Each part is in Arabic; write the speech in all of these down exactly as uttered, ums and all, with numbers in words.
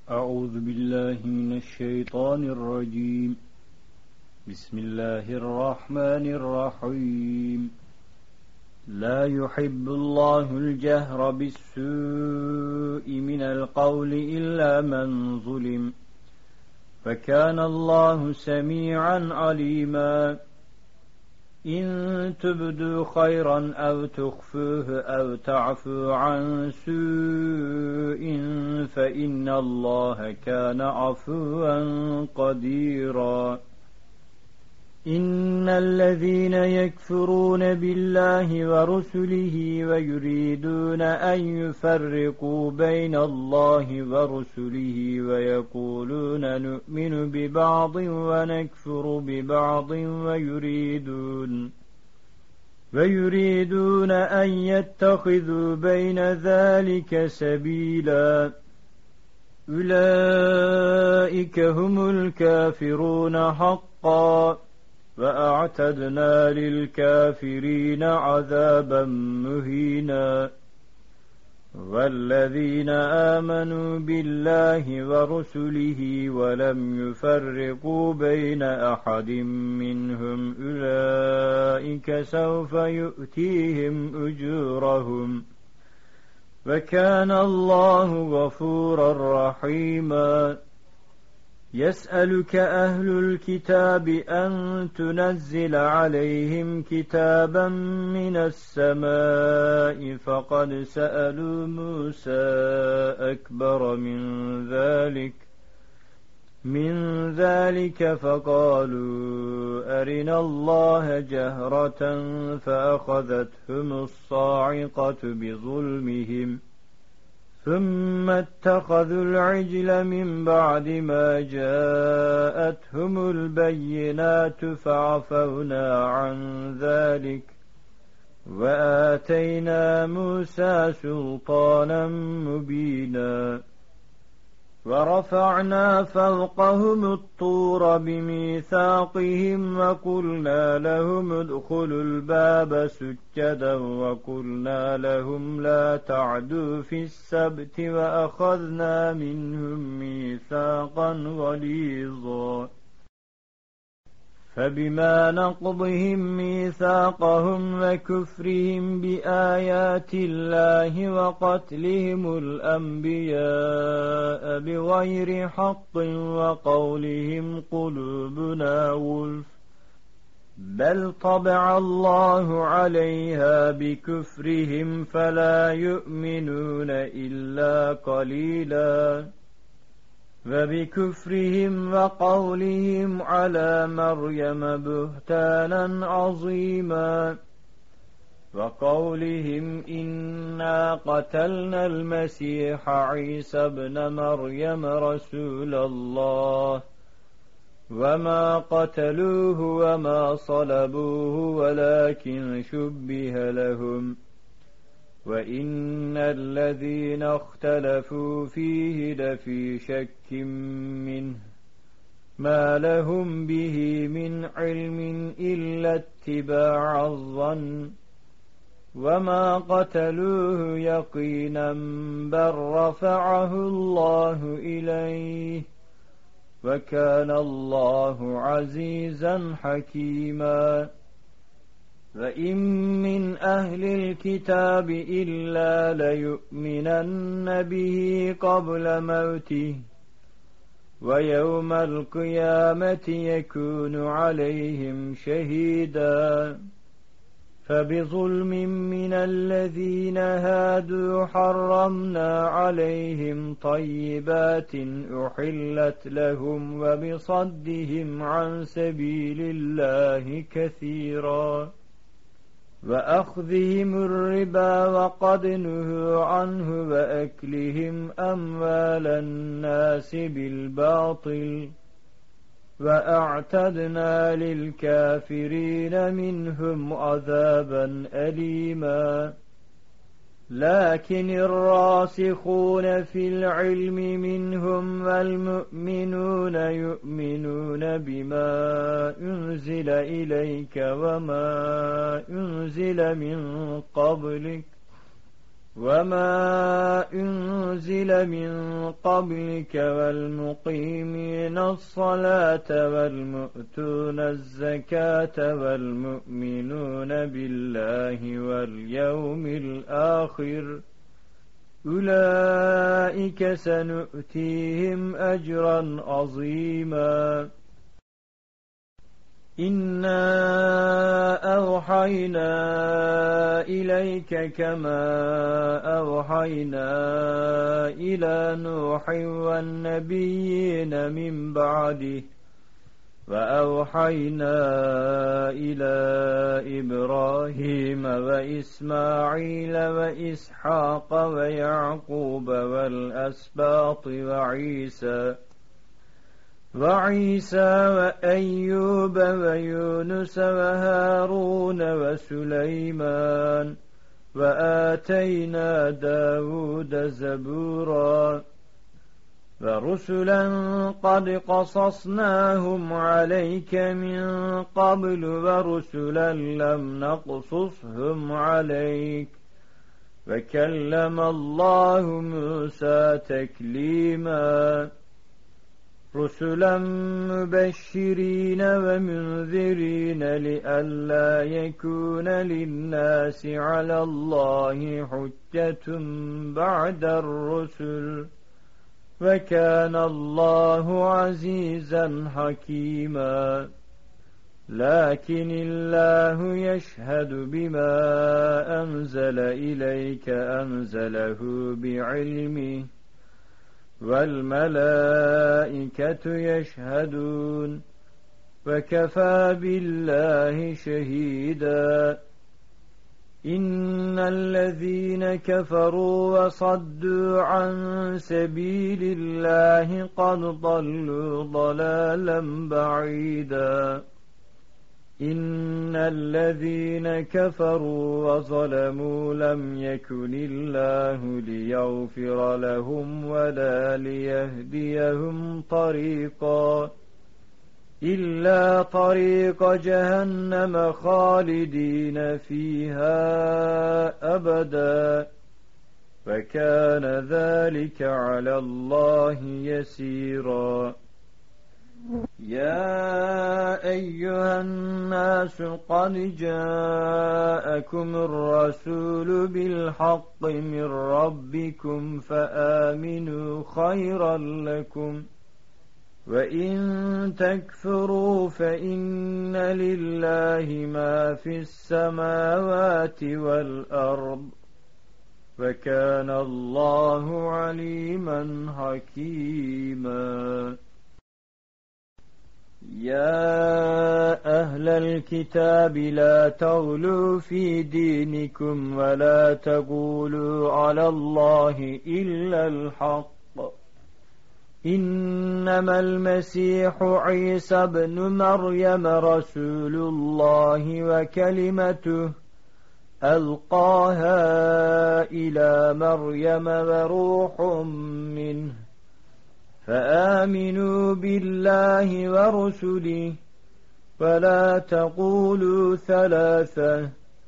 أعوذ بالله من الشيطان الرجيم. بسم الله الرحمن الرحيم. لا يحب الله الجهر بالسوء من القول إلا من ظلم، فكان الله سميعا عليما. إن تبدوا خيرا أو تخفوه أو تعفو عن سوء فإن الله كان عفوا قديرا. إن الذين يكفرون بالله ورسله ويريدون أن يفرقوا بين الله ورسله ويقولون نؤمن ببعض ونكفر ببعض ويريدون ويريدون أن يتخذوا بين ذلك سبيلا، أولئك هم الكافرون حقا، وأعتدنا للكافرين عذابا مهينا. والذين آمنوا بالله ورسله ولم يفرقوا بين أحد منهم أولئك سوف يؤتيهم أجورهم، وكان الله غفورا رحيما. يسألك أهل الكتاب أن تنزل عليهم كتابا من السماء، فقد سألوا موسى أكبر من ذلك من ذلك فقالوا أرنا الله جهرة فأخذتهم الصاعقة بظلمهم، ثم اتخذوا العجل من بعد ما جاءتهم البينات فعفونا عن ذلك، وآتينا موسى سلطانا مبينا. ورفعنا فوقهم الطور بميثاقهم وقلنا لهم ادخلوا الباب سجدا وقلنا لهم لا تعدوا في السبت وأخذنا منهم ميثاقا غليظا. فبما نقضهم ميثاقهم وكفرهم بآيات الله وقتلهم الأنبياء بغير حق وقولهم قلوبنا غلف، بل طبع الله عليها بكفرهم فلا يؤمنون إلا قليلا. وبكفرهم وقولهم على مريم بهتانا عظيما، وقولهم إنا قتلنا المسيح عيسى ابن مريم رسول الله، وما قتلوه وما صلبوه ولكن شبه لهم، وإن الذين اختلفوا فيه لفي شك منه، ما لهم به من علم إلا اتباع الظن، وما قتلوه يقينا بل رفعه الله إليه، وكان الله عزيزا حكيما. وإن من أهل الكتاب إلا ليؤمنن به قبل موته، ويوم القيامة يكون عليهم شهيدا. فبظلم من الذين هادوا حرمنا عليهم طيبات أحلت لهم وبصدهم عن سبيل الله كثيرا، وأخذهم الربا وقد نهوا عنه وأكلهم أموال الناس بالباطل، وأعتدنا للكافرين منهم عذابا أليما. لكن الراسخون في العلم منهم والمؤمنون يؤمنون بما أنزل إليك وما أنزل من قبلك وما أنزل من قبلك والمقيمين الصلاة والمؤتون الزكاة والمؤمنون بالله واليوم الآخر أولئك سنؤتيهم أجرا عظيما إنا أوحينا إليك كما أوحينا إلى نوح والنبيين من بعده وأوحينا إلى إبراهيم وإسماعيل وإسحاق ويعقوب والأسباط وعيسى وعيسى وأيوب ويونس وهارون وسليمان وآتينا داود زبورا ورسلا قد قصصناهم عليك من قبل ورسلا لم نقصصهم عليك وكلم الله موسى تكليما رسلا مبشرين ومنذرين لئلا يكون للناس على الله حجة بعد الرسل وكان الله عزيزا حكيما لكن الله يشهد بما أنزل إليك أنزله بعلمه والملائكة يشهدون وكفى بالله شهيدا إن الذين كفروا وصدوا عن سبيل الله قد ضلوا ضلالا بعيدا إن الذين كفروا وظلموا لم يكن الله ليغفر لهم ولا ليهديهم طريقا إلا طريق جهنم خالدين فيها أبدا فكان ذلك على الله يسيرا يا أيها الناس قد جاءكم الرسول بالحق من ربكم فآمنوا خيرا لكم وإن تكفروا فإن لله ما في السماوات والأرض وكان الله عليما حكيما يا أهل الكتاب لا تغلوا في دينكم ولا تقولوا على الله إلا الحق إنما المسيح عيسى بن مريم رسول الله وكلمته ألقاها إلى مريم وروح منه فآمنوا بالله ورسله ولا تقولوا ثلاثة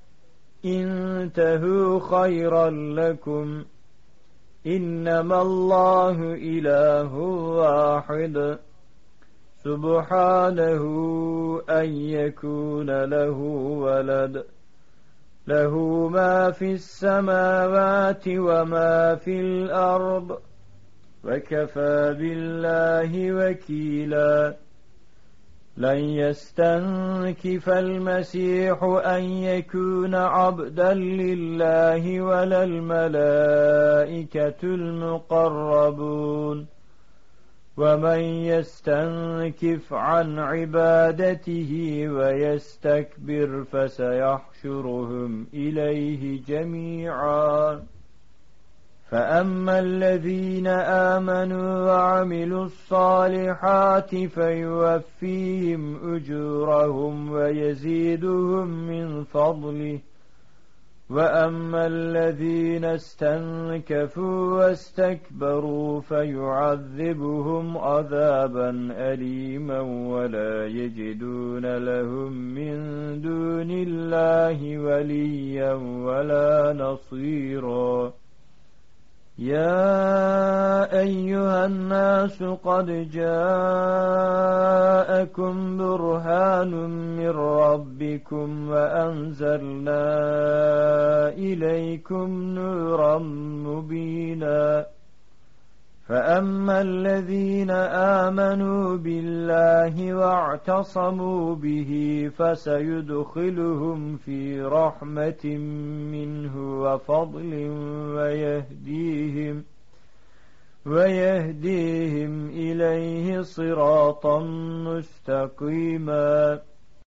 انتهوا خيرا لكم إنما الله إله واحد سبحانه أن يكون له ولد له ما في السماوات وما في الأرض وكفى بالله وكيلا لن يستنكف المسيح أن يكون عبدا لله ولا الملائكة المقربون ومن يستنكف عن عبادته ويستكبر فسيحشرهم إليه جميعا فأما الذين آمنوا وعملوا الصالحات فيوفيهم أجورهم ويزيدهم من فضله وأما الذين استنكفوا واستكبروا فيعذبهم عذابا أليما ولا يجدون لهم من دون الله وليا ولا نصيرا يا أيها الناس قد جاءكم برهان من ربكم وأنزلنا إليكم نورا مبينا فأما الذين آمنوا بالله واعتصموا به فسيدخلهم في رحمة منه وفضل ويهديهم ويهديهم إليه صراطا مستقيما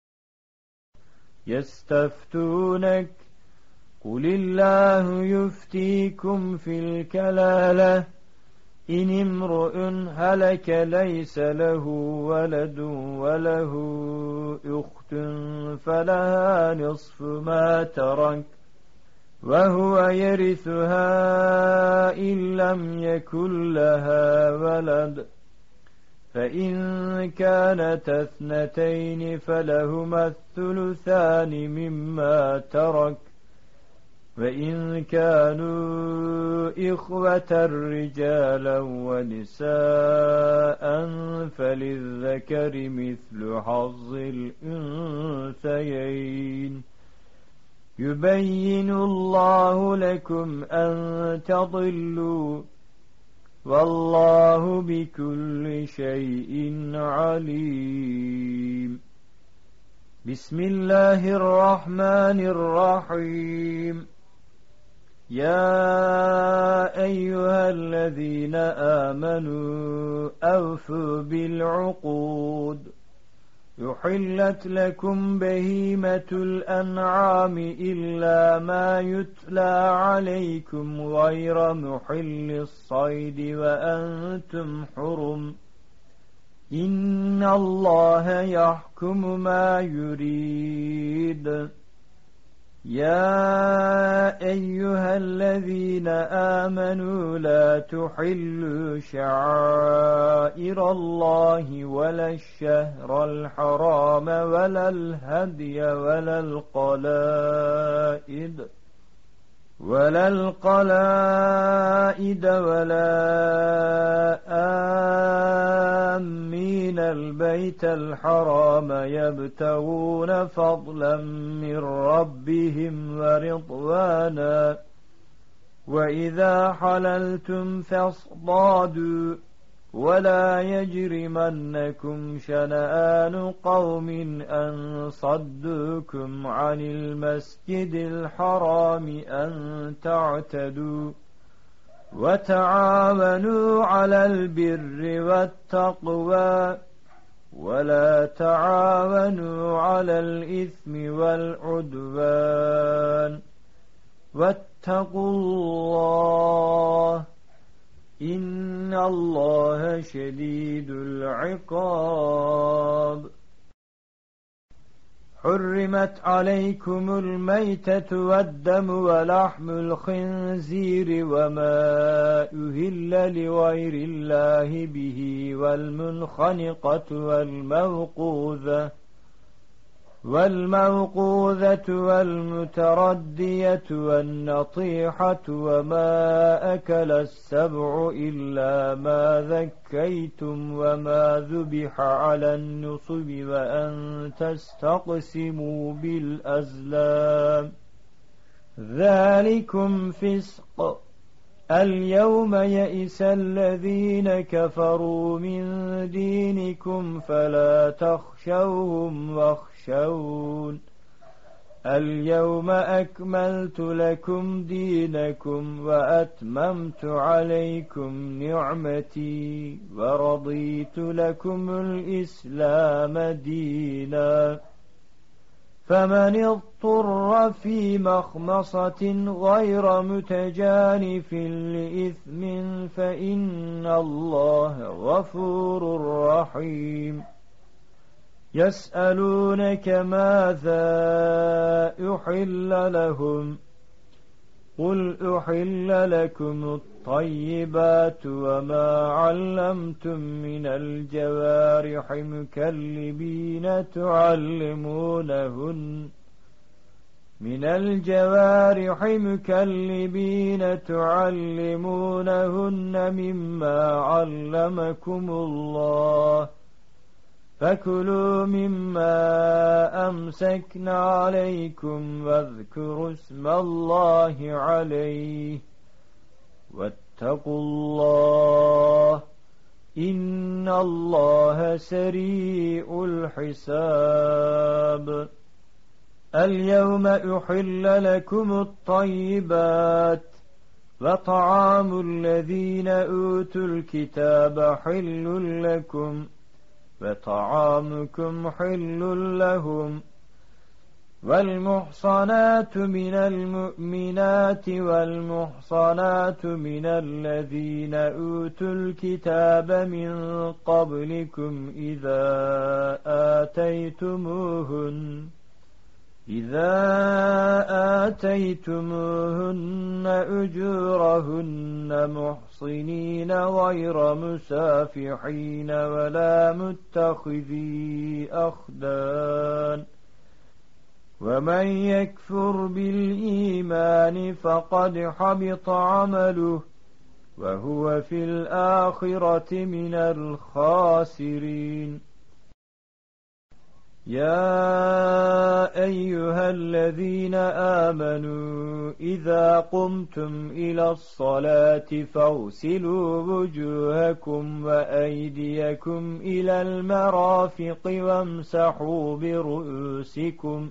يستفتونك قل الله يفتيكم في الكلالة إن امرؤ هلك ليس له ولد وله أخت فلها نصف ما ترك وهو يرثها إن لم يكن لها ولد فإن كانت اثنتين فلهما الثلثان مما ترك وإن كانوا إخوة رجالا ونساء فللذكر مثل حظ الأنثيين يبين الله لكم أن تضلوا والله بكل شيء عليم بسم الله الرحمن الرحيم يا أيها الذين آمنوا أوفوا بالعقود يحلت لكم بهيمة الأنعام إلا ما يتلى عليكم غير محل الصيد وأنتم حرم إن الله يحكم ما يريد يا أيها الذين آمنوا لا تحلوا شعائر الله ولا الشهر الحرام ولا الهدي ولا القلائد ولا القلائد ولا آمين البيت الحرام يبتغون فضلا من ربهم ورضوانا وإذا حللتم فاصطادوا ولا يجرمنكم شنآن قوم أن صدوكم عن المسجد الحرام أن تعتدوا وتعاونوا على البر والتقوى ولا تعاونوا على الإثم والعدوان واتقوا الله إن الله شديد العقاب حرمت عليكم الميتة والدم ولحم الخنزير وما أهل لغير الله به والمنخنقة والموقوذة والموقوذة والمتردية والنطيحة وما أكل السبع إلا ما ذكيتم وما ذبح على النصب وأن تستقسموا بالأزلام ذلكم فسق اليوم يئس الذين كفروا من دينكم فلا تخشوهم واخشون اليوم أكملت لكم دينكم وأتممت عليكم نعمتي ورضيت لكم الإسلام دينا فمن اضطر في مخمصة غير متجانف لإثم فإن الله غفور رحيم يسألونك ماذا أحل لهم قل أحل لكم الطيبات وما علمتم من الجوارح مكلبين تعلمونهن من الجوارح مكلبين تعلمونهن مما علمكم الله فكلوا مما أمسكن عليكم واذكروا اسم الله عليه واتقوا الله إن الله سريع الحساب اليوم أحل لكم الطيبات وطعام الذين أوتوا الكتاب حل لكم وطعامكم حل لهم والمحصنات من المؤمنات والمحصنات من الذين أوتوا الكتاب من قبلكم إذا آتيتموهن إذا آتيتموهن أجورهن محصنين غير مسافحين ولا متخذي أخدان ومن يكفر بالإيمان فقد حبط عمله وهو في الآخرة من الخاسرين يا أيها الذين آمنوا إذا قمتم إلى الصلاة فاغسلوا وجوهكم وأيديكم إلى المرافق وامسحوا برؤوسكم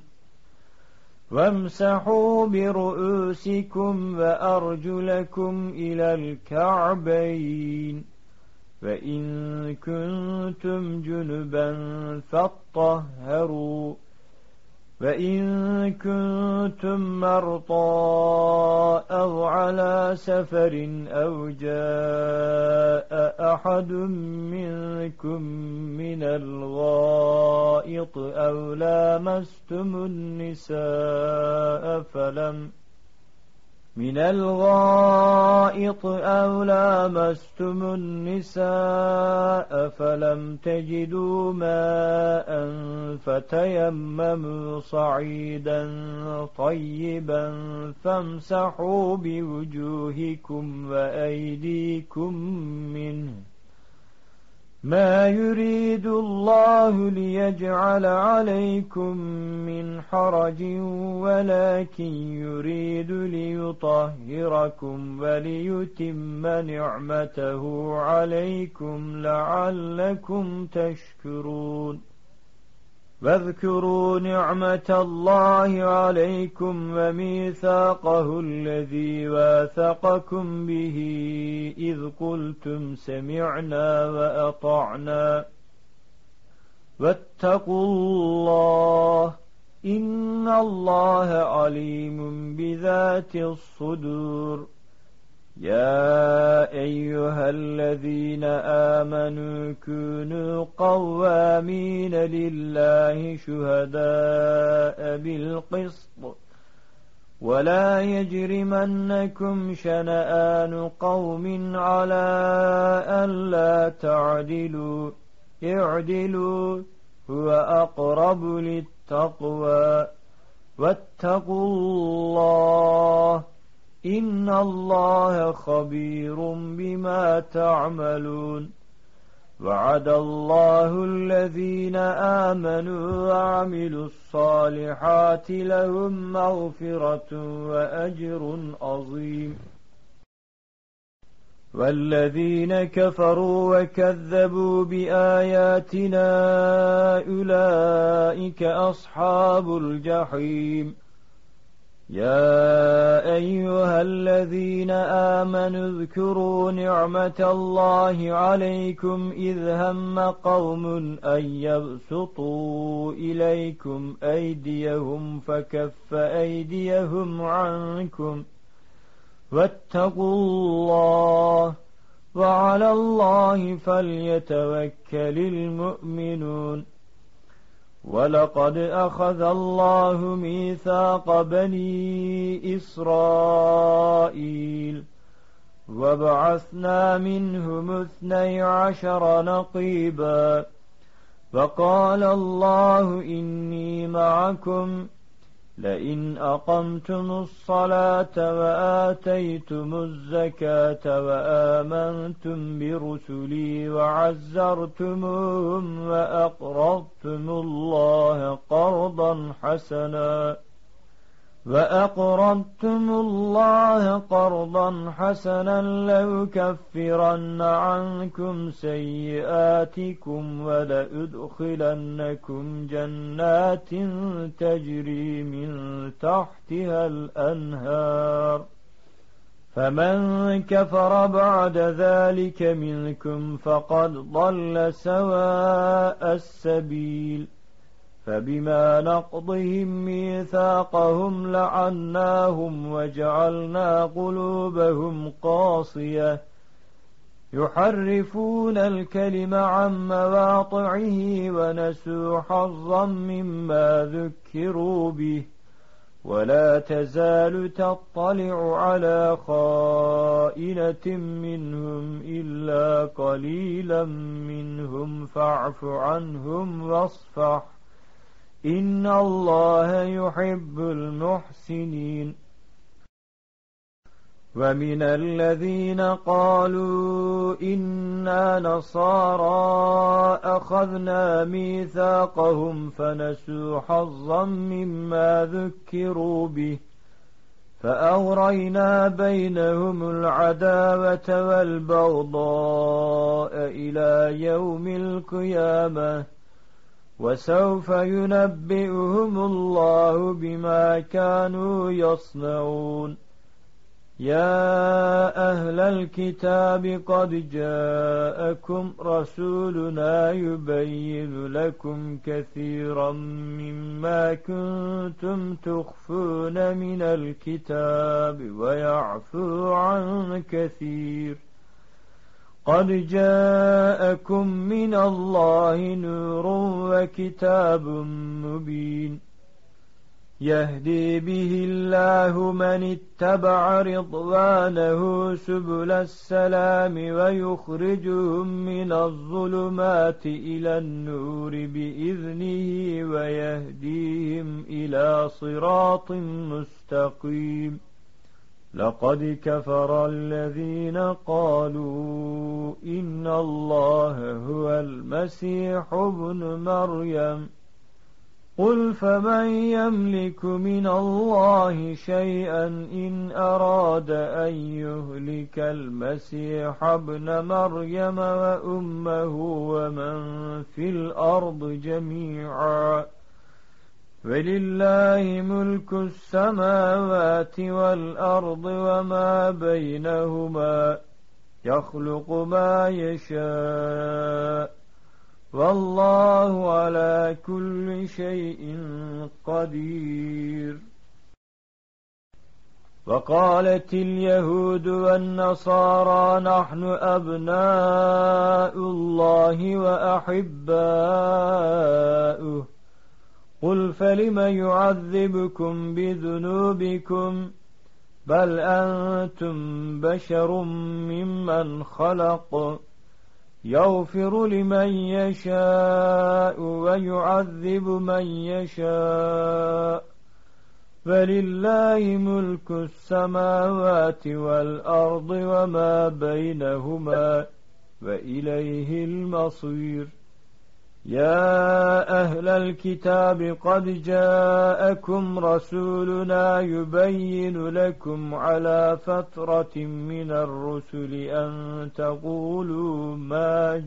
وامسحوا برؤوسكم وأرجلكم إلى الكعبين فإن كنتم جنبا فاطهروا وإن كنتم مرضى أو على سفر أو جاء أحد منكم من الغائط أو لامستم النساء فلم من الغائط أو لامستم النساء فلم تجدوا ماء فتيمموا صعيدا طيبا فامسحوا بوجوهكم وأيديكم منه ما يريد الله ليجعل عليكم من حرج ولكن يريد ليطهركم وليتم نعمته عليكم لعلكم تشكرون واذكروا نعمة الله عليكم وميثاقه الذي واثقكم به إذ قلتم سمعنا وأطعنا واتقوا الله إن الله عليم بذات الصدور يا أيها الذين آمنوا كونوا قوامين لله شهداء بالقسط ولا يجرمنكم شنآن قوم على ألا تعدلوا اعدلوا هو أقرب للتقوى واتقوا الله إن الله خبير بما تعملون وعد الله الذين آمنوا وعملوا الصالحات لهم مغفرة وأجر عظيم والذين كفروا وكذبوا بآياتنا أولئك أصحاب الجحيم يا أيها الذين آمنوا اذكروا نعمة الله عليكم إذ هم قوم أن يبسطوا إليكم أيديهم فكف أيديهم عنكم واتقوا الله وعلى الله فليتوكل المؤمنون ولقد أخذ الله ميثاق بني إسرائيل وبعثنا منهم اثني عشر نقيبا فقال الله إني معكم لئن أقمتم الصلاة وآتيتم الزكاة وآمنتم برسلي وعزرتموهم وأقرضتم الله قرضا حسنا وأقرضتم الله قرضا حسنا لأكفرن عنكم سيئاتكم ولأدخلنكم جنات تجري من تحتها الأنهار فمن كفر بعد ذلك منكم فقد ضل سواء السبيل فبما نقضهم ميثاقهم لعناهم وجعلنا قلوبهم قاصية يحرفون الكلم عن مواضعه ونسوا حظا مما ذكروا به ولا تزال تطلع على خائنة منهم إلا قليلا منهم فاعف عنهم واصفح إن الله يحب المحسنين ومن الذين قالوا إنا نصارى أخذنا ميثاقهم فنسوا حظا مما ذكروا به فأغرينا بينهم العداوة والبغضاء إلى يوم القيامة وسوف ينبئهم الله بما كانوا يصنعون يا أهل الكتاب قد جاءكم رسولنا يبين لكم كثيرا مما كنتم تخفون من الكتاب ويعفو عن كثير قد جاءكم من الله نور وكتاب مبين يهدي به الله من اتبع رضوانه سبل السلام ويخرجهم من الظلمات إلى النور بإذنه ويهديهم إلى صراط مستقيم لقد كفر الذين قالوا إن الله هو المسيح ابن مريم قل فمن يملك من الله شيئا إن أراد أن يهلك المسيح ابن مريم وأمه ومن في الأرض جميعا ولله ملك السماوات والأرض وما بينهما يخلق ما يشاء والله على كل شيء قدير وقالت اليهود والنصارى نحن أبناء الله وأحباؤه قل فلم يعذبكم بذنوبكم بل أنتم بشر ممن خلق يغفر لمن يشاء ويعذب من يشاء فلله ملك السماوات والأرض وما بينهما وإليه المصير يا أهل الكتاب قد جاءكم رسولنا يبين لكم على فترة من الرسل أن تقولوا ما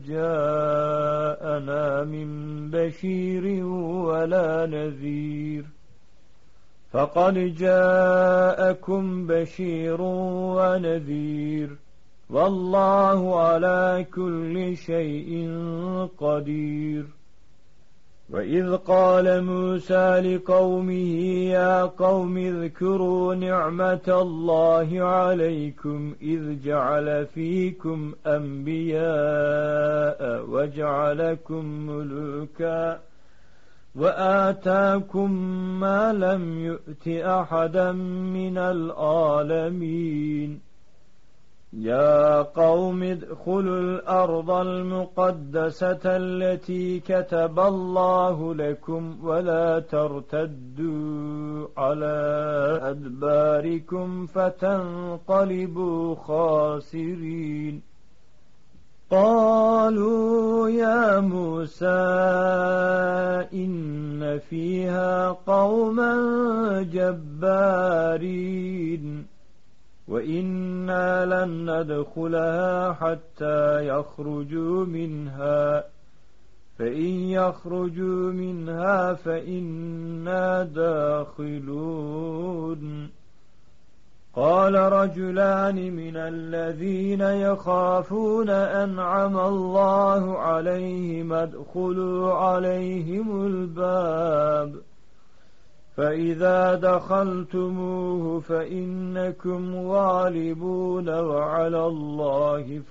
جاءنا من بشير ولا نذير فقد جاءكم بشير ونذير والله على كل شيء قدير وإذ قال موسى لقومه يا قوم اذكروا نعمة الله عليكم إذ جعل فيكم أنبياء وجعلكم ملوكا وآتاكم ما لم يؤت أحدا من العالمين يا قوم ادخلوا الأرض المقدسة التي كتب الله لكم ولا ترتدوا على أدباركم فتنقلبوا خاسرين قالوا يا موسى إن فيها قوما جبارين وإنا لن ندخلها حتى يخرجوا منها فإن يخرجوا منها فإنا داخلون قال رجلان من الذين يخافون أنعم الله عليهم ادخلوا عليهم الباب فإذا دخلتموه فإنكم غالبون وعلى الله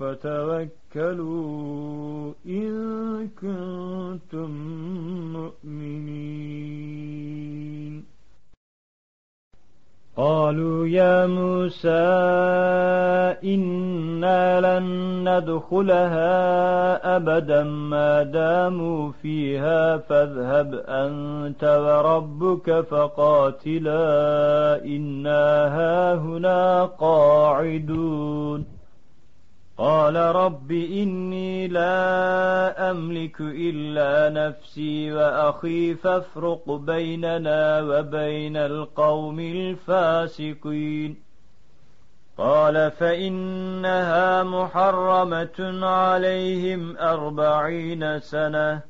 فتوكلوا إن كنتم مؤمنين قالوا يا موسى إنا لن ندخلها أبدا ما داموا فيها فاذهب أنت وربك فقاتلا إنا هاهنا قاعدون قال رب إني لا أملك إلا نفسي وأخي فافرق بيننا وبين القوم الفاسقين قال فإنها محرمة عليهم أربعين سنة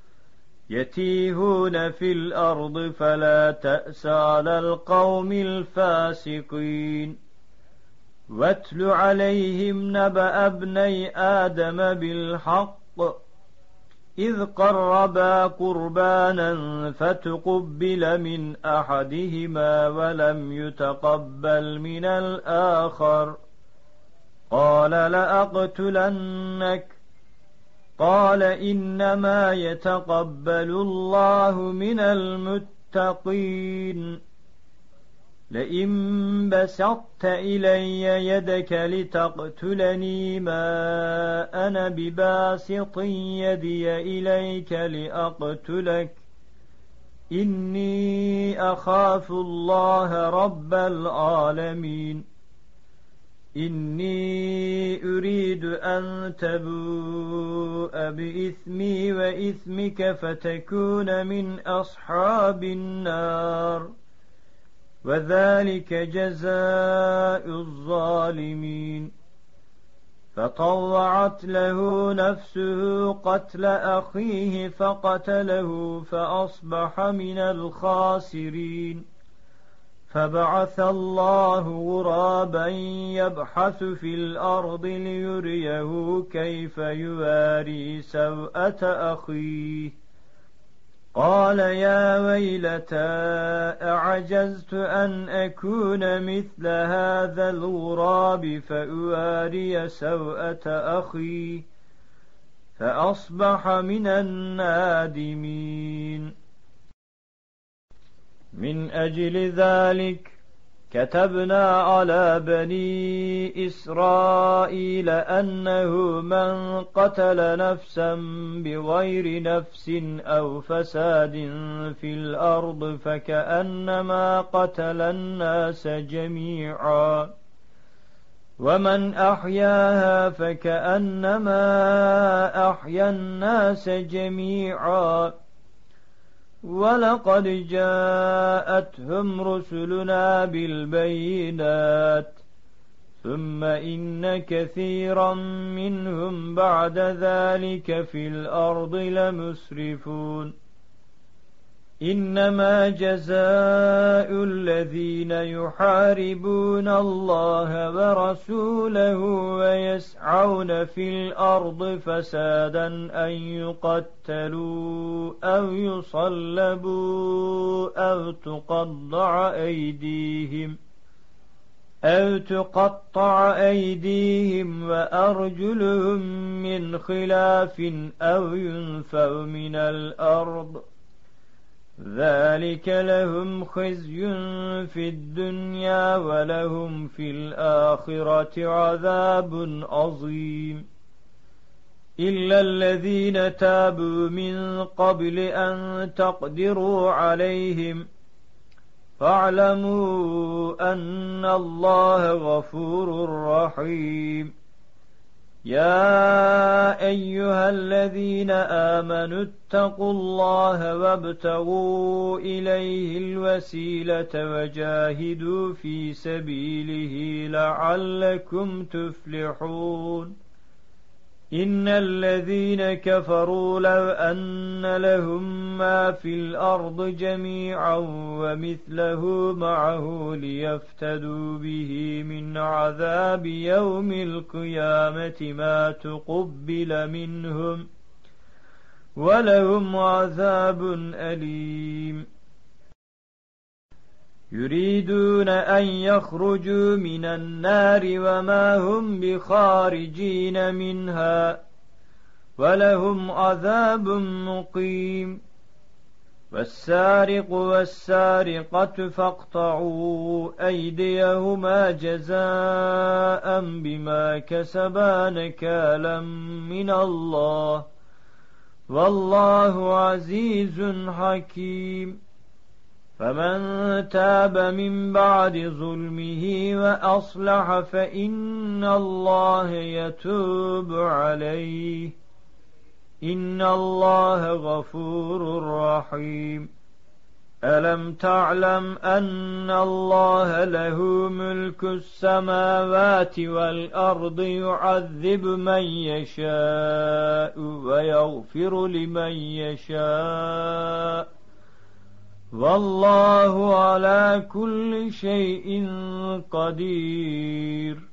يتيهون في الأرض فلا تأس على القوم الفاسقين واتل عليهم نبأ ابني آدم بالحق إذ قربا قربانا فتقبل من أحدهما ولم يتقبل من الآخر قال لأقتلنك قال إنما يتقبل الله من المتقين لئن بسطت إلي يدك لتقتلني ما أنا بباسط يدي إليك لأقتلك إني أخاف الله رب العالمين إني أريد أن تبوء بإثمي وإثمك فتكون من أصحاب النار وذلك جزاء الظالمين فطوعت له نفسه قتل أخيه فقتله فأصبح من الخاسرين فبعث الله غرابا يبحث في الأرض ليريه كيف يواري سوءة أخيه قال يا ويلتى أعجزت أن أكون مثل هذا الغراب فأواري سوءة أخي فأصبح من النادمين من أجل ذلك كتبنا على بني إسرائيل أنه من قتل نفسا بغير نفس أو فساد في الأرض فكأنما قتل الناس جميعا ومن أحياها فكأنما أحيا الناس جميعا ولقد جاءتهم رسلنا بالبينات ثم إن كثيرا منهم بعد ذلك في الأرض لمسرفون إنما جزاء الذين يحاربون الله ورسوله ويسعون في الأرض فسادا أن يقتلوا أو يصلبوا أو تقطع أيديهم أو تقطع أيديهم وأرجلهم من خلاف أو ينفوا من الأرض ذلك لهم خزي في الدنيا ولهم في الآخرة عذاب عظيم إلا الذين تابوا من قبل أن تقدروا عليهم فاعلموا أن الله غفور رحيم يا أيها الذين آمنوا اتقوا الله وابتغوا إليه الوسيلة وجاهدوا في سبيله لعلكم تفلحون إن الذين كفروا لو أن لهم ما في الأرض جميعا ومثله معه ليفتدوا به من عذاب يوم القيامة ما تقبل منهم ولهم عذاب أليم يريدون أن يخرجوا من النار وما هم بخارجين منها ولهم عذاب مقيم والسارق والسارقة فاقطعوا أيديهما جزاء بما كسبا نكالا من الله والله عزيز حكيم فمن تاب من بعد ظلمه وأصلح فإن الله يتوب عليه إن الله غفور رحيم ألم تعلم أن الله له ملك السماوات والأرض يعذب من يشاء ويغفر لمن يشاء والله على كل شيء قدير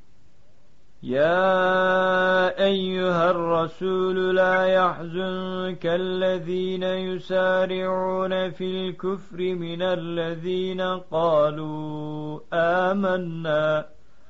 يا أيها الرسول لا يحزنك الذين يسارعون في الكفر من الذين قالوا آمنا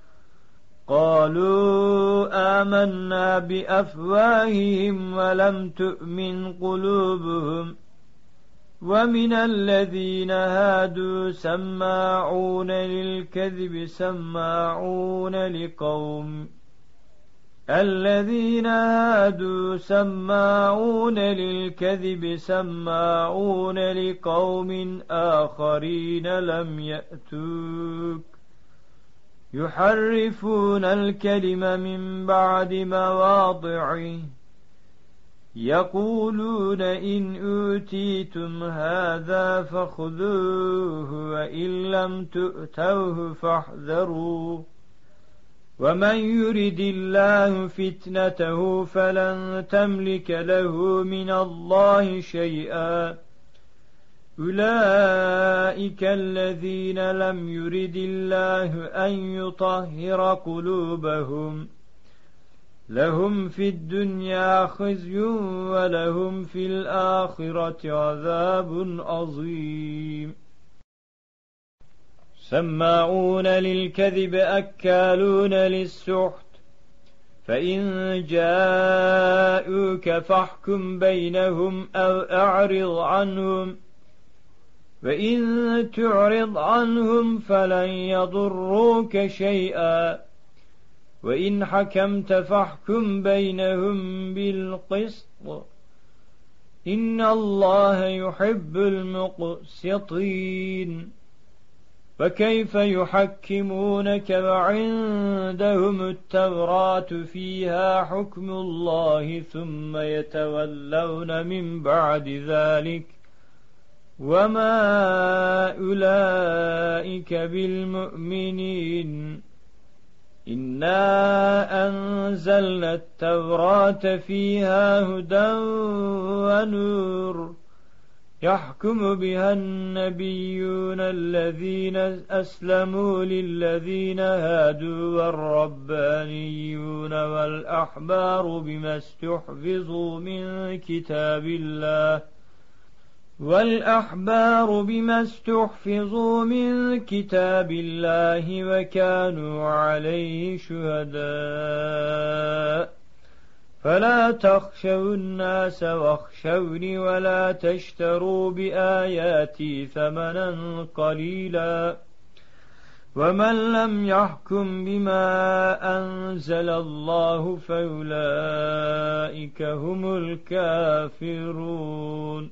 قالوا آمنا بأفواههم ولم تؤمن قلوبهم ومن الذين هادوا سماعون للكذب سماعون لقوم الذين هادوا سماعون للكذب سماعون لقوم آخرين لم يأتوك يحرفون الكلم من بعد مواضعه يقولون إن أوتيتم هذا فخذوه وإن لم تؤتوه فاحذروا ومن يرد الله فتنته فلن تملك له من الله شيئا أولئك الذين لم يرد الله أن يطهر قلوبهم لهم في الدنيا خزي ولهم في الآخرة عذاب عظيم سماعون للكذب أكالون للسحت فإن جاءوك فاحكم بينهم أو أعرض عنهم وإن تعرض عنهم فلن يضروك شيئا وإن حكمت فاحكم بينهم بالقسط إن الله يحب المقسطين فكيف يحكمونك وعندهم التوراة فيها حكم الله ثم يتولون من بعد ذلك وما أولئك بالمؤمنين إنا أنزلنا التوراة فيها هدى ونور يحكم بها النبيون الذين أسلموا للذين هادوا والربانيون والأحبار بما استحفظوا من كتاب الله والأحبار بما استحفظوا من كتاب الله وكانوا عليه شهداء فلا تخشوا الناس واخشوني ولا تشتروا بآياتي ثمنا قليلا ومن لم يحكم بما أنزل الله فأولئك هم الكافرون.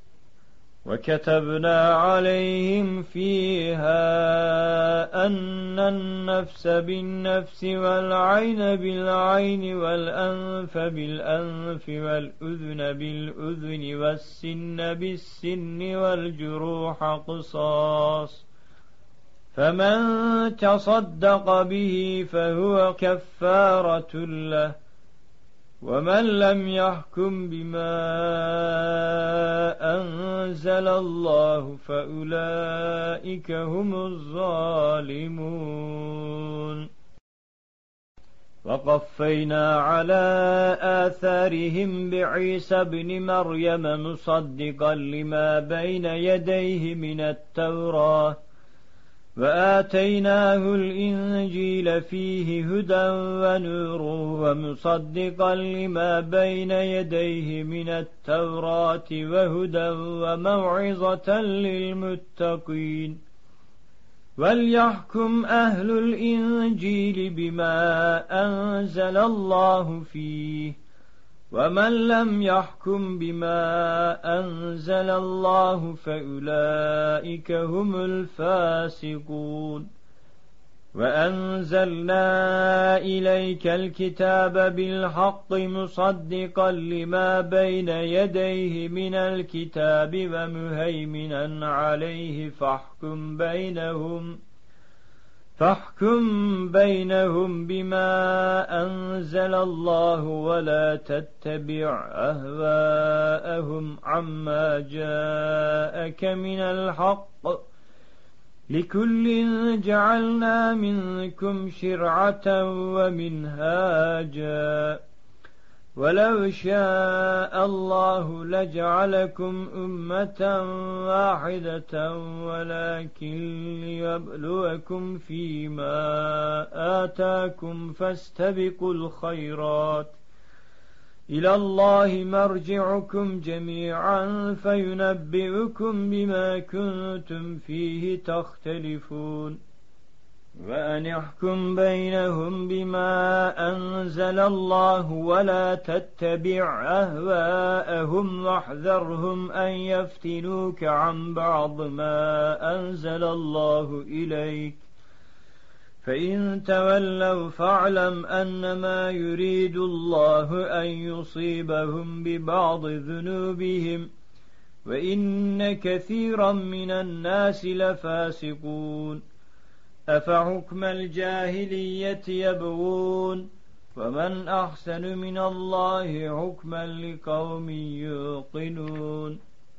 وكتبنا عليهم فيها أن النفس بالنفس والعين بالعين والأنف بالأنف والأذن بالأذن والسن بالسن والجروح قصاص، فمن تصدق به فهو كفارة له، ومن لم يحكم بما أنزل الله فأولئك هم الظالمون. وقفينا على آثارهم بعيسى ابن مريم مصدقا لما بين يديه من التوراة، وآتيناه الإنجيل فيه هدى ونور ومصدقا لما بين يديه من التوراة وهدى وموعظة للمتقين. وليحكم أهل الإنجيل بما أنزل الله فيه، ومن لم يحكم بما أنزل الله فأولئك هم الفاسقون. وأنزلنا إليك الكتاب بالحق مصدقا لما بين يديه من الكتاب ومهيمنا عليه فاحكم بينهم فاحكم بينهم بما أنزل الله ولا تتبع أهواءهم عما جاءك من الحق، لكل جعلنا منكم شرعة ومنهاجا، ولو شاء الله لجعلكم أمة واحدة ولكن ليبلوكم فيما آتاكم فاستبقوا الخيرات، إلى الله مرجعكم جميعا فينبئكم بما كنتم فيه تختلفون. وأن يحكم بينهم بما أنزل الله ولا تتبع أهواءهم واحذرهم أن يفتنوك عن بعض ما أنزل الله إليك، فإن تولوا فاعلم أنما يريد الله أن يصيبهم ببعض ذنوبهم وإن كثيرا من الناس لفاسقون. أفحكم الجاهلية يبغون ومن أحسن من الله حكما لقوم يوقنون.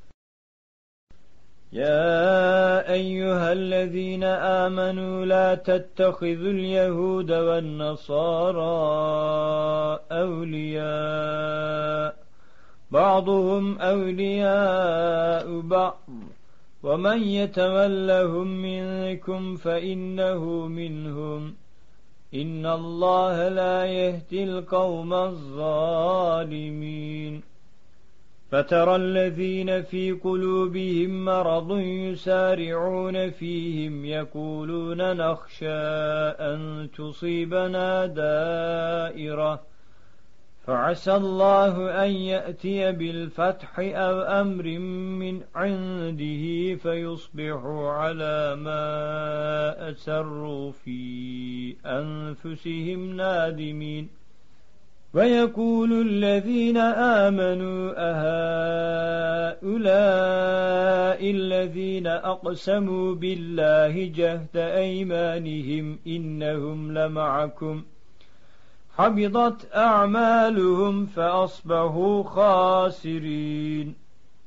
يا أيها الذين آمنوا لا تتخذوا اليهود والنصارى أولياء بعضهم أولياء بعض ومن يتولهم منكم فإنه منهم إن الله لا يهدي القوم الظالمين. فترى الذين في قلوبهم مرض يسارعون فيهم يقولون نخشى أن تصيبنا دائرة فعسى الله أن يأتي بالفتح أو أمر من عنده فيصبحوا على ما أسروا في أنفسهم نادمين. ويقول الذين آمنوا أهؤلاء الذين أقسموا بالله جهد أيمانهم إنهم لمعكم حبطت أعمالهم فأصبحوا خاسرين.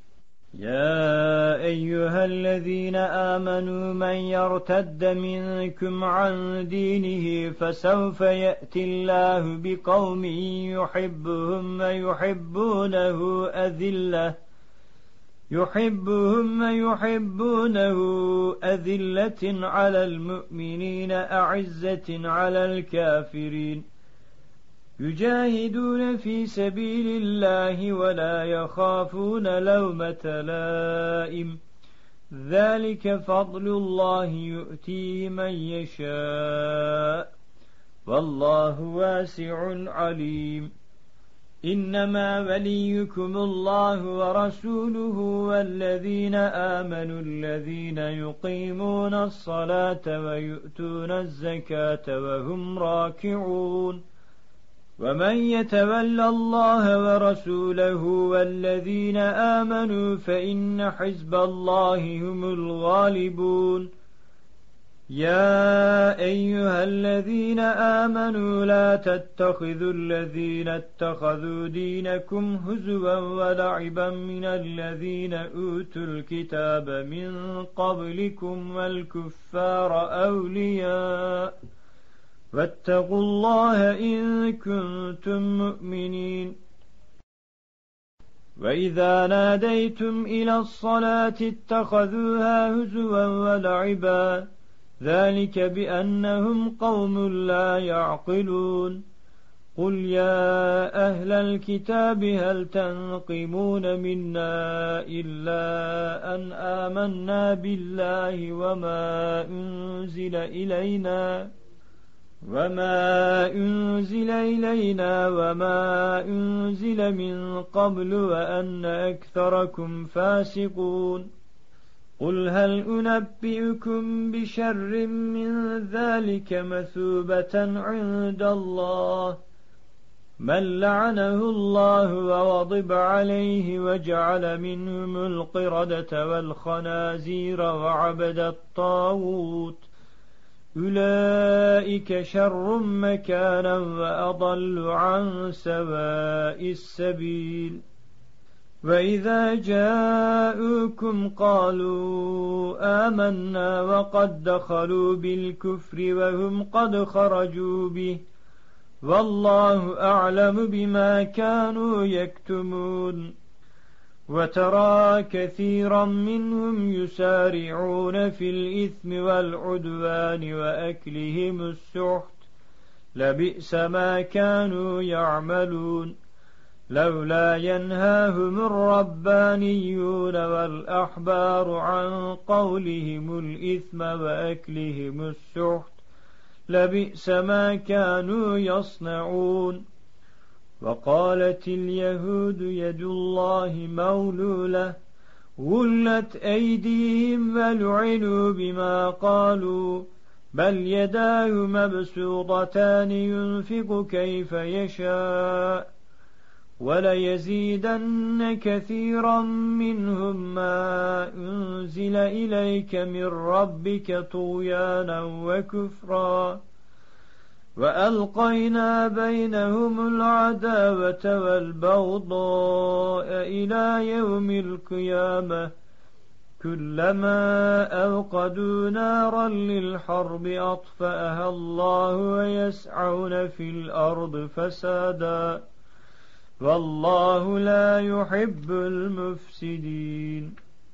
يا أيها الذين آمنوا من يرتد منكم عن دينه فسوف يأتي الله بقوم يحبهم ويحبونه أذلة يحبهم ويحبونه أذلة على المؤمنين أعزة على الكافرين يجاهدون في سبيل الله ولا يخافون لومة لائم ذلك فضل الله يؤتيه من يشاء والله واسع عليم إنما وليكم الله ورسوله والذين آمنوا الذين يقيمون الصلاة ويؤتون الزكاة وهم راكعون ومن يتول الله ورسوله والذين آمنوا فإن حزب الله هم الغالبون يا أيها الذين آمنوا لا تتخذوا الذين اتخذوا دينكم هزوا ولعبا من الذين أوتوا الكتاب من قبلكم والكفار أولياء واتقوا الله إن كنتم مؤمنين وإذا ناديتم إلى الصلاة اتخذوها هزوا ولعبا ذلك بأنهم قوم لا يعقلون قل يا أهل الكتاب هل تنقمون منا إلا أن آمنا بالله وما أنزل إلينا وما أنزل إلينا وما أنزل من قبل وأن أكثركم فاسقون قل هل أنبئكم بشر من ذلك مثوبة عند الله من لعنه الله وغضب عليه وجعل منهم القردة والخنازير وعبد الطاغوت أولئك شر مكانا وأضل عن سواء السبيل وإذا جاءوكم قالوا آمنا وقد دخلوا بالكفر وهم قد خرجوا به والله أعلم بما كانوا يكتمون وترى كثيرا منهم يسارعون في الإثم والعدوان وأكلهم السحت لبئس ما كانوا يعملون لولا ينهاهم الربانيون والأحبار عن قولهم الإثم وأكلهم السحت لبئس ما كانوا يصنعون وقالت اليهود يد الله مغلولة غلت أيديهم ولعنوا بما قالوا بل يداه مبسوطتان ينفق كيف يشاء وليزيدن كثيرا منهم ما أنزل إليك من ربك طغيانا وكفرا وألقينا بينهم العداوة والبغضاء إلى يوم القيامة كلما أوقدوا نارا للحرب أطفأها الله ويسعون في الأرض فسادا والله لا يحب المفسدين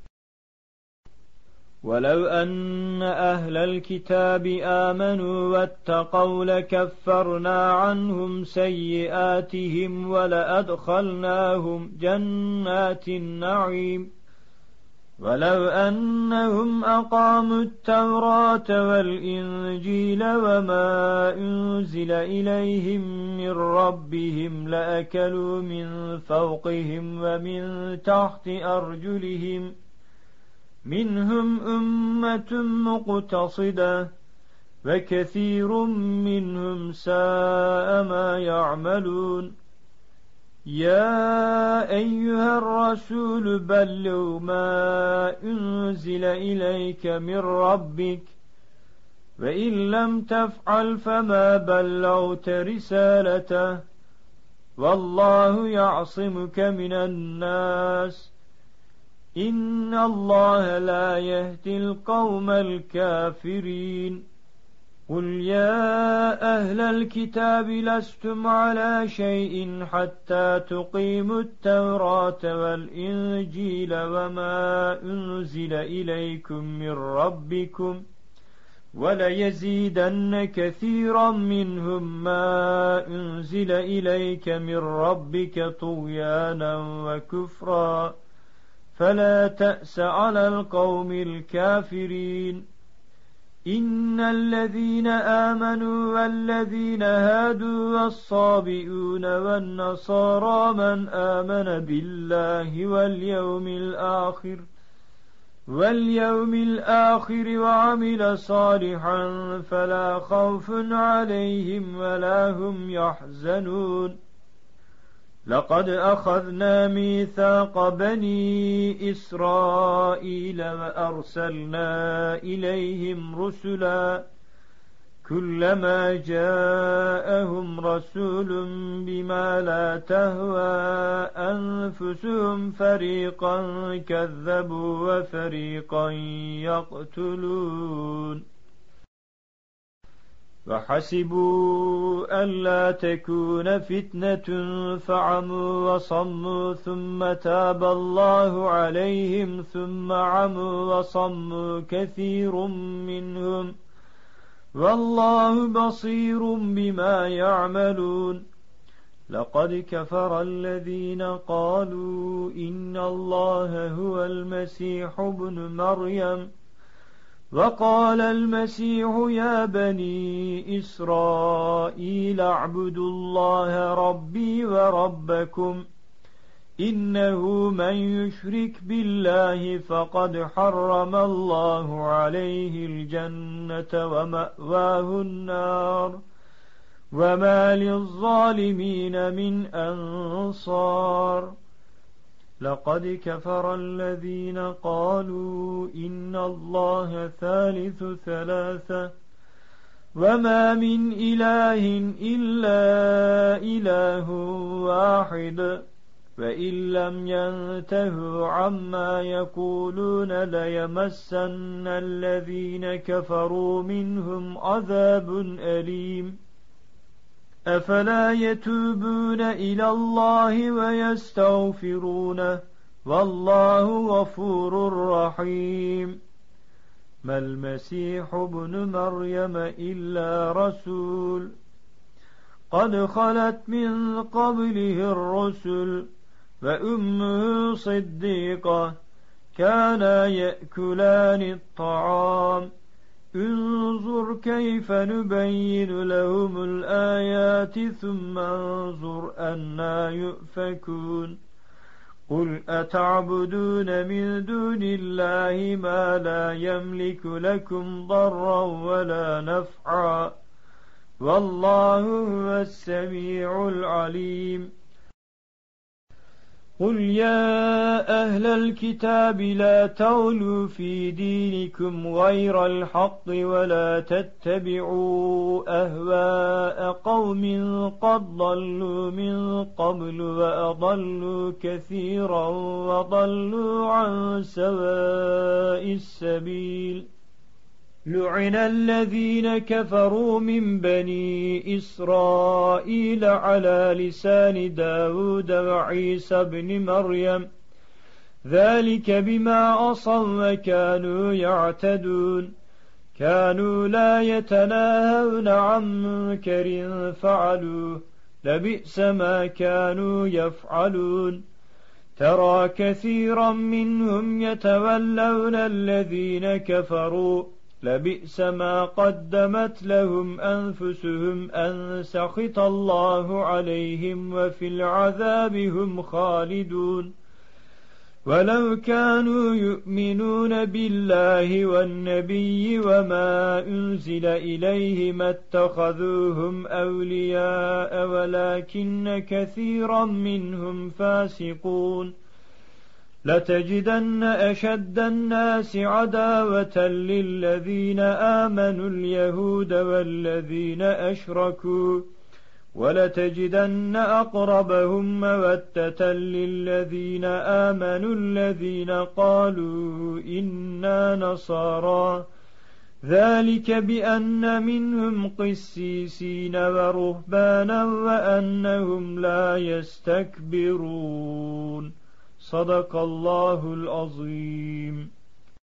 ولو أن أهل الكتاب آمنوا واتقوا لكفرنا عنهم سيئاتهم ولأدخلناهم جنات النعيم ولو أنهم أقاموا التوراة والإنجيل وما أنزل إليهم من ربهم لأكلوا من فوقهم ومن تحت أرجلهم منهم أمة مقتصدة وكثير منهم ساء ما يعملون يا أيها الرسول بلغ ما أنزل إليك من ربك وإن لم تفعل فما بلغت رسالته والله يعصمك من الناس إن الله لا يهدي القوم الكافرين قل يا أهل الكتاب لستم على شيء حتى تقيموا التوراة والإنجيل وما أنزل إليكم من ربكم وليزيدن كثيرا منهم ما أنزل إليك من ربك طغيانا وكفرا فلا تأس على القوم الكافرين. إن الذين آمنوا والذين هادوا والصابئون والنصارى من آمن بالله واليوم الآخر واليوم الآخر وعمل صالحا فلا خوف عليهم ولا هم يحزنون. لقد أخذنا ميثاق بني إسرائيل وأرسلنا إليهم رسلا كلما جاءهم رسول بما لا تهوى أنفسهم فريقا كذبوا وفريقا يقتلون. وحسبوا ألا تكون فتنة فعموا وصموا ثم تاب الله عليهم ثم عموا وصموا كثير منهم والله بصير بما يعملون. لقد كفر الذين قالوا إن الله هو المسيح ابن مريم وقال المسيح يا بني إسرائيل اعبدوا الله ربي وربكم إنه من يشرك بالله فقد حرم الله عليه الجنة ومأواه النار وما للظالمين من أنصار. لقد كفر الذين قالوا إن الله ثالث ثلاثة وما من إله إلا إله واحد وإن لم ينتهوا عما يقولون ليمسن الذين كفروا منهم عذاب أليم. أفلا يتوبون إلى الله ويستغفرونه والله غفور رحيم. ما المسيح ابن مريم إلا رسول قد خلت من قبله الرسل وأمه صديقة كانا يأكلان الطعام انظر كيف نبين لهم الآيات ثم انظر أنا يؤفكون. قل أتعبدون من دون الله ما لا يملك لكم ضرا ولا نفعا والله هو السميع العليم. قل يا أهل الكتاب لا تغلوا في دينكم غير الحق ولا تتبعوا أهواء قوم قد ضلوا من قبل وأضلوا كثيرا وضلوا عن سواء السبيل. لعن الذين كفروا من بني إسرائيل على لسان داود وعيسى بن مريم ذلك بما عصوا وكانوا يعتدون. كانوا لا يتناهون عن منكر فعلوه لبئس ما كانوا يفعلون. ترى كثيرا منهم يتولون الذين كفروا لبئس ما قدمت لهم أنفسهم أن سخط الله عليهم وفي العذاب هم خالدون. ولو كانوا يؤمنون بالله والنبي وما أنزل إليه ما اتخذوهم أولياء ولكن كثيرا منهم فاسقون. لتجدن أشد الناس عداوة للذين آمنوا اليهود والذين أشركوا ولتجدن أقربهم مودة للذين آمنوا الذين قالوا إنا نصارى ذلك بأن منهم قسيسين ورهبانا وأنهم لا يستكبرون. صدق الله العظيم.